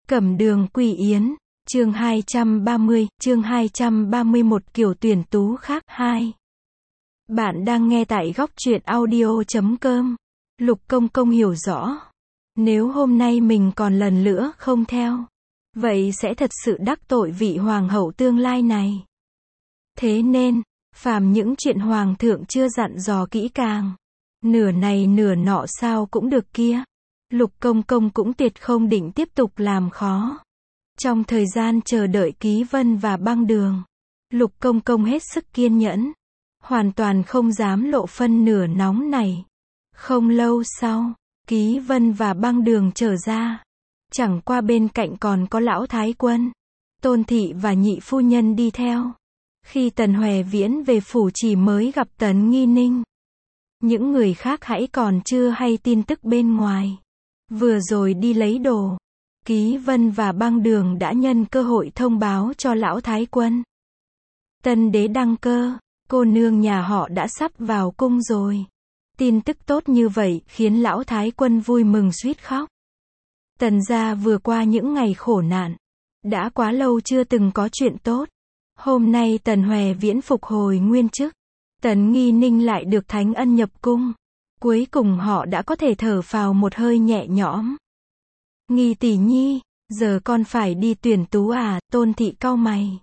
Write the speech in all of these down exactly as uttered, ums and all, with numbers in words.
Cẩm đường Quỳ Yến, chương hai trăm ba mươi, chương hai trăm ba mươi mốt kiểu tuyển tú khác hai. Bạn đang nghe tại góc truyện audio chấm com. Lục Công Công hiểu rõ. Nếu hôm nay mình còn lần nữa không theo, vậy sẽ thật sự đắc tội vị hoàng hậu tương lai này. Thế nên, phàm những chuyện hoàng thượng chưa dặn dò kỹ càng, nửa này nửa nọ sao cũng được kia. Lục Công Công cũng tuyệt không định tiếp tục làm khó. Trong thời gian chờ đợi Ký Vân và Băng Đường, Lục Công Công hết sức kiên nhẫn, hoàn toàn không dám lộ phân nửa nóng này. Không lâu sau, Ký Vân và Băng Đường trở ra. Chẳng qua bên cạnh còn có lão thái quân, Tôn thị và nhị phu nhân đi theo. Khi Tần Hoè Viễn về phủ chỉ mới gặp Tần Nghi Ninh. Những người khác hãy còn chưa hay tin tức bên ngoài. Vừa rồi đi lấy đồ, Ký Vân và Băng Đường đã nhân cơ hội thông báo cho lão thái quân. Tân đế đăng cơ, cô nương nhà họ đã sắp vào cung rồi. Tin tức tốt như vậy khiến lão thái quân vui mừng suýt khóc. Tần gia vừa qua những ngày khổ nạn, đã quá lâu chưa từng có chuyện tốt. Hôm nay Tần Hoè Viễn phục hồi nguyên chức, Tần Nghi Ninh lại được thánh ân nhập cung. Cuối cùng họ đã có thể thở phào một hơi nhẹ nhõm. Nghi tỷ nhi, giờ con phải đi tuyển tú à? Tôn thị cau mày.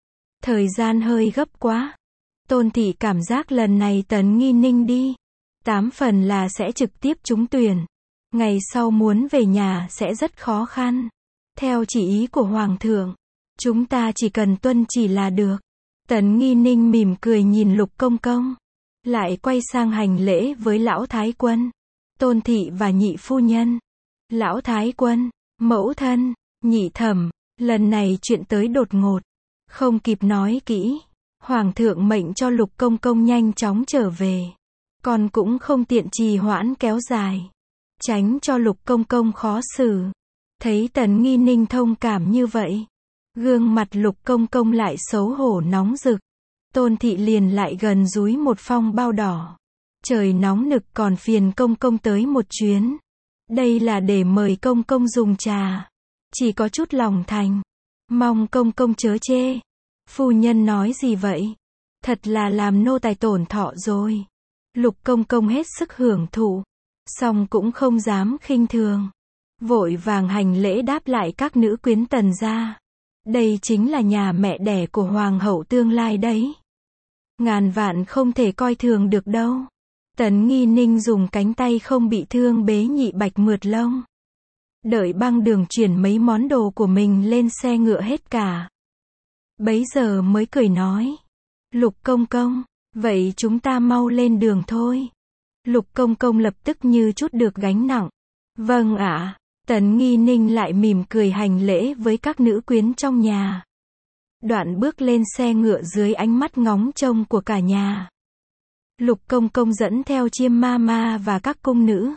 Thời gian hơi gấp quá. Tôn thị cảm giác lần này Tần Nghi Ninh đi, tám phần là sẽ trực tiếp trúng tuyển. Ngày sau muốn về nhà sẽ rất khó khăn. Theo chỉ ý của Hoàng thượng, chúng ta chỉ cần tuân chỉ là được. Tần Nghi Ninh mỉm cười nhìn Lục Công Công, lại quay sang hành lễ với lão thái quân, Tôn thị và nhị phu nhân. Lão thái quân, mẫu thân, nhị thẩm, lần này chuyện tới đột ngột, không kịp nói kỹ. Hoàng thượng mệnh cho Lục Công Công nhanh chóng trở về. Con cũng không tiện trì hoãn kéo dài, tránh cho Lục Công Công khó xử. Thấy Tần Nghi Ninh thông cảm như vậy, gương mặt Lục Công Công lại xấu hổ nóng rực. Tôn thị liền lại gần dúi một phong bao đỏ. Trời nóng nực còn phiền công công tới một chuyến. Đây là để mời công công dùng trà. Chỉ có chút lòng thành. Mong công công chớ chê. Phu nhân nói gì vậy? Thật là làm nô tài tổn thọ rồi. Lục Công Công hết sức hưởng thụ, song cũng không dám khinh thường. Vội vàng hành lễ đáp lại các nữ quyến Tần gia. Đây chính là nhà mẹ đẻ của hoàng hậu tương lai đấy. Ngàn vạn không thể coi thường được đâu. Tần Nghi Ninh dùng cánh tay không bị thương bế nhị bạch mượt lông. Đợi Băng Đường chuyển mấy món đồ của mình lên xe ngựa hết cả. Bấy giờ mới cười nói. Lục Công Công, vậy chúng ta mau lên đường thôi. Lục Công Công lập tức như chút được gánh nặng. Vâng ạ. Tần Nghi Ninh lại mỉm cười hành lễ với các nữ quyến trong nhà. Đoạn bước lên xe ngựa dưới ánh mắt ngóng trông của cả nhà. Lục Công Công dẫn theo Chiêm ma ma và các cung nữ.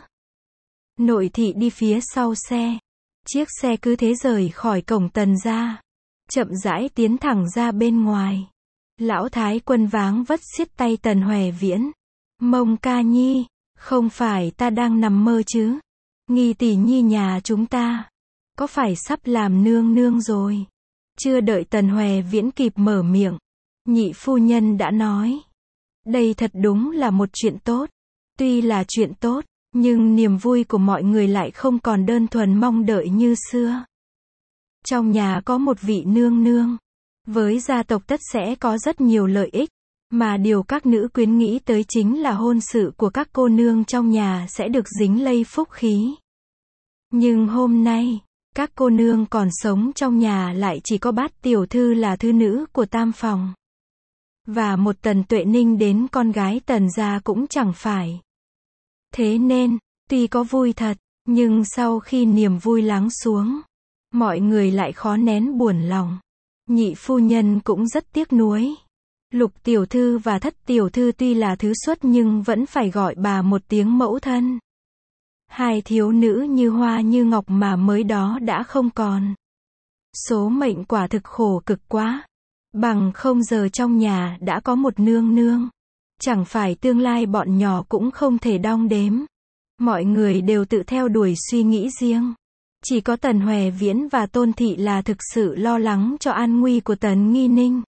Nội thị đi phía sau xe. Chiếc xe cứ thế rời khỏi cổng Tần gia, chậm rãi tiến thẳng ra bên ngoài. Lão thái quân váng vất siết tay Tần Hoè Viễn. Mông ca nhi, không phải ta đang nằm mơ chứ? Nghi tỷ nhi nhà chúng ta, có phải sắp làm nương nương rồi? Chưa đợi Tần Hoè Viễn kịp mở miệng, nhị phu nhân đã nói. Đây thật đúng là một chuyện tốt. Tuy là chuyện tốt, nhưng niềm vui của mọi người lại không còn đơn thuần mong đợi như xưa. Trong nhà có một vị nương nương, với gia tộc tất sẽ có rất nhiều lợi ích. Mà điều các nữ quyến nghĩ tới chính là hôn sự của các cô nương trong nhà sẽ được dính lây phúc khí. Nhưng hôm nay, các cô nương còn sống trong nhà lại chỉ có Bát tiểu thư là thứ nữ của tam phòng. Và một Tần Tuệ Ninh đến con gái Tần gia cũng chẳng phải. Thế nên, tuy có vui thật, nhưng sau khi niềm vui lắng xuống, mọi người lại khó nén buồn lòng. Nhị phu nhân cũng rất tiếc nuối. Lục tiểu thư và Thất tiểu thư tuy là thứ xuất nhưng vẫn phải gọi bà một tiếng mẫu thân. Hai thiếu nữ như hoa như ngọc mà mới đó đã không còn. Số mệnh quả thực khổ cực quá. Bằng không giờ trong nhà đã có một nương nương, chẳng phải tương lai bọn nhỏ cũng không thể đong đếm. Mọi người đều tự theo đuổi suy nghĩ riêng. Chỉ có Tần Hoè Viễn và Tôn Thị là thực sự lo lắng cho an nguy của Tần Nghi Ninh.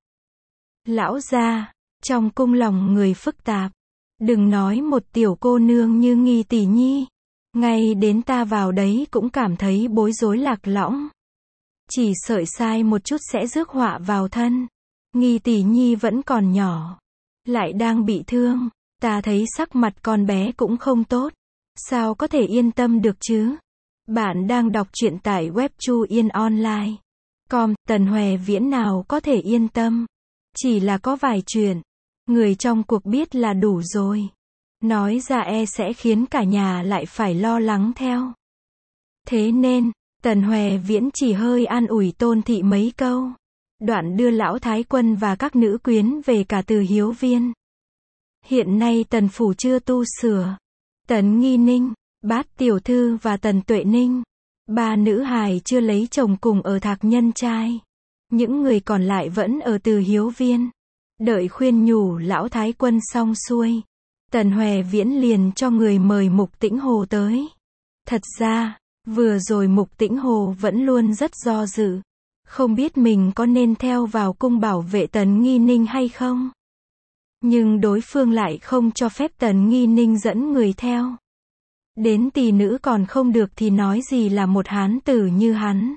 Lão gia, trong cung lòng người phức tạp. Đừng nói một tiểu cô nương như Nghi tỷ nhi. Ngay đến ta vào đấy cũng cảm thấy bối rối lạc lõng. Chỉ sợi sai một chút sẽ rước họa vào thân. Nghi tỷ nhi vẫn còn nhỏ. Lại đang bị thương. Ta thấy sắc mặt con bé cũng không tốt. Sao có thể yên tâm được chứ? Bạn đang đọc truyện tại web Chu Yên Online. Com, Tần Hoè Viễn nào có thể yên tâm. Chỉ là có vài chuyện. Người trong cuộc biết là đủ rồi. Nói ra e sẽ khiến cả nhà lại phải lo lắng theo. Thế nên, Tần Hoè Viễn chỉ hơi an ủi Tôn Thị mấy câu. Đoạn đưa lão thái quân và các nữ quyến về cả Từ Hiếu Viên. Hiện nay Tần phủ chưa tu sửa. Tần Nghi Ninh, Bát tiểu thư và Tần Tuệ Ninh, ba nữ hài chưa lấy chồng cùng ở Thạc Nhân Trai. Những người còn lại vẫn ở Từ Hiếu Viên. Đợi khuyên nhủ lão thái quân xong xuôi, Tần Hoè Viễn liền cho người mời Mục Tĩnh Hồ tới. Thật ra, vừa rồi Mục Tĩnh Hồ vẫn luôn rất do dự. Không biết mình có nên theo vào cung bảo vệ Tần Nghi Ninh hay không. Nhưng đối phương lại không cho phép Tần Nghi Ninh dẫn người theo. Đến tỷ nữ còn không được thì nói gì là một hán tử như hắn.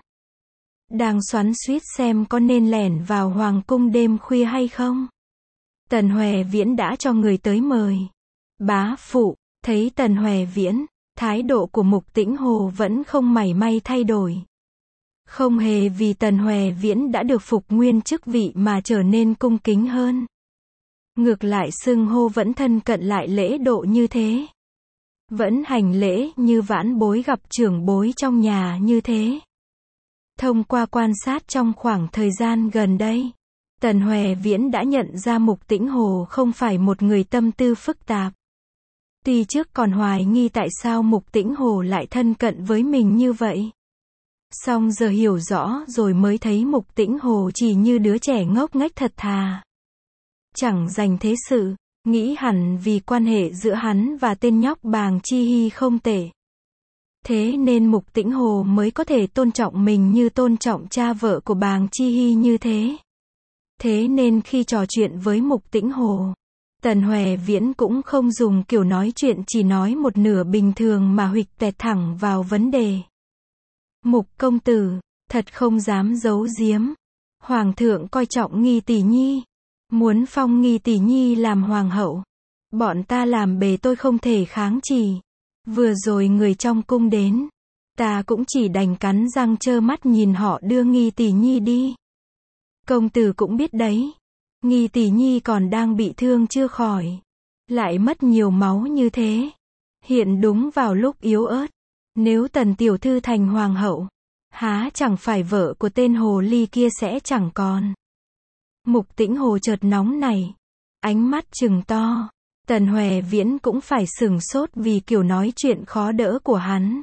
Đang xoắn xuýt xem có nên lẻn vào hoàng cung đêm khuya hay không. Tần Hoè Viễn đã cho người tới mời. Bá phụ, thấy Tần Hoè Viễn, thái độ của Mục Tĩnh Hồ vẫn không mảy may thay đổi. Không hề vì Tần Hoè Viễn đã được phục nguyên chức vị mà trở nên cung kính hơn. Ngược lại xưng hô vẫn thân cận lại lễ độ như thế. Vẫn hành lễ như vãn bối gặp trưởng bối trong nhà như thế. Thông qua quan sát trong khoảng thời gian gần đây, Tần Hoè Viễn đã nhận ra Mục Tĩnh Hồ không phải một người tâm tư phức tạp. Tuy trước còn hoài nghi tại sao Mục Tĩnh Hồ lại thân cận với mình như vậy. Song giờ hiểu rõ rồi mới thấy Mục Tĩnh Hồ chỉ như đứa trẻ ngốc nghếch thật thà. Chẳng dành thế sự, nghĩ hẳn vì quan hệ giữa hắn và tên nhóc Bàng Chi Hy không tệ. Thế nên Mục Tĩnh Hồ mới có thể tôn trọng mình như tôn trọng cha vợ của Bàng Chi Hy như thế. Thế nên khi trò chuyện với Mục Tĩnh Hồ, Tần Hoè Viễn cũng không dùng kiểu nói chuyện chỉ nói một nửa bình thường mà huỵch tẹt thẳng vào vấn đề. Mục công tử, thật không dám giấu giếm. Hoàng thượng coi trọng Nghi tỷ nhi. Muốn phong Nghi tỷ nhi làm hoàng hậu. Bọn ta làm bề tôi không thể kháng chỉ. Vừa rồi người trong cung đến. Ta cũng chỉ đành cắn răng trơ mắt nhìn họ đưa Nghi tỷ nhi đi. Công tử cũng biết đấy. Nghi tỷ nhi còn đang bị thương chưa khỏi. Lại mất nhiều máu như thế. Hiện đúng vào lúc yếu ớt. Nếu Tần tiểu thư thành hoàng hậu, há chẳng phải vợ của tên hồ ly kia sẽ chẳng còn. Mục Tĩnh Hồ chợt nóng này. Ánh mắt trừng to. Tần Hoè Viễn cũng phải sửng sốt vì kiểu nói chuyện khó đỡ của hắn.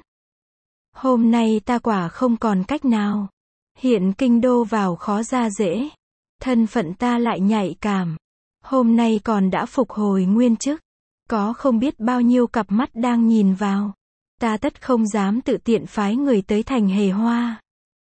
Hôm nay ta quả không còn cách nào. Hiện kinh đô vào khó ra dễ. Thân phận ta lại nhạy cảm. Hôm nay còn đã phục hồi nguyên chức. Có không biết bao nhiêu cặp mắt đang nhìn vào. Ta tất không dám tự tiện phái người tới thành Hề Hoa.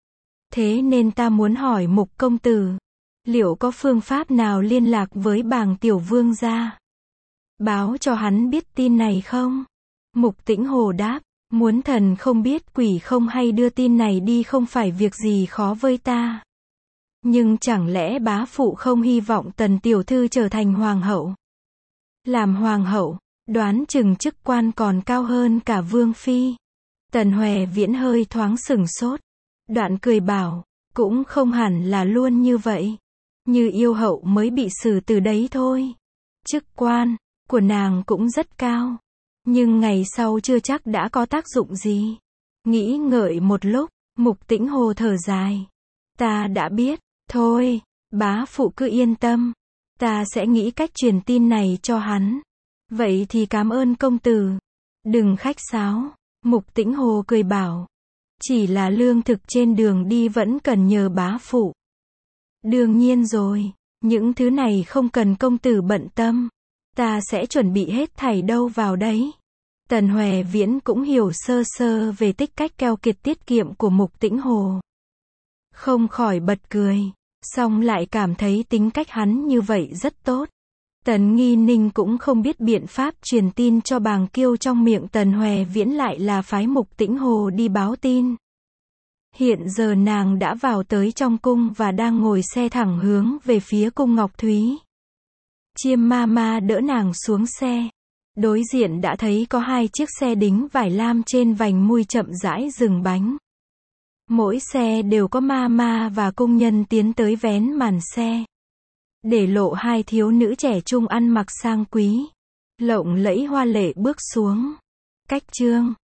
Thế nên ta muốn hỏi Mục công tử. Liệu có phương pháp nào liên lạc với Bàng tiểu vương gia? Báo cho hắn biết tin này không? Mục Tĩnh Hồ đáp. Muốn thần không biết quỷ không hay đưa tin này đi không phải việc gì khó với ta. Nhưng chẳng lẽ bá phụ không hy vọng Tần tiểu thư trở thành hoàng hậu? Làm hoàng hậu, đoán chừng chức quan còn cao hơn cả vương phi. Tần Hoè Viễn hơi thoáng sửng sốt. Đoạn cười bảo, cũng không hẳn là luôn như vậy. Như yêu hậu mới bị xử từ đấy thôi. Chức quan của nàng cũng rất cao. Nhưng ngày sau chưa chắc đã có tác dụng gì. Nghĩ ngợi một lúc, Mục Tĩnh Hồ thở dài. Ta đã biết, thôi, bá phụ cứ yên tâm. Ta sẽ nghĩ cách truyền tin này cho hắn. Vậy thì cảm ơn công tử. Đừng khách sáo. Mục Tĩnh Hồ cười bảo. Chỉ là lương thực trên đường đi vẫn cần nhờ bá phụ. Đương nhiên rồi. Những thứ này không cần công tử bận tâm. Ta sẽ chuẩn bị hết thảy đâu vào đấy. Tần Hoè Viễn cũng hiểu sơ sơ về tích cách keo kiệt tiết kiệm của Mục Tĩnh Hồ. Không khỏi bật cười, song lại cảm thấy tính cách hắn như vậy rất tốt. Tần Nghi Ninh cũng không biết biện pháp truyền tin cho Bàng Kiêu trong miệng Tần Hoè Viễn lại là phái Mục Tĩnh Hồ đi báo tin. Hiện giờ nàng đã vào tới trong cung và đang ngồi xe thẳng hướng về phía cung Ngọc Thúy. Chiêm ma ma đỡ nàng xuống xe. Đối diện đã thấy có hai chiếc xe đính vải lam trên vành mui chậm rãi dừng bánh. Mỗi xe đều có ma ma và công nhân tiến tới vén màn xe, để lộ hai thiếu nữ trẻ trung ăn mặc sang quý, lộng lẫy hoa lệ bước xuống. Cách chương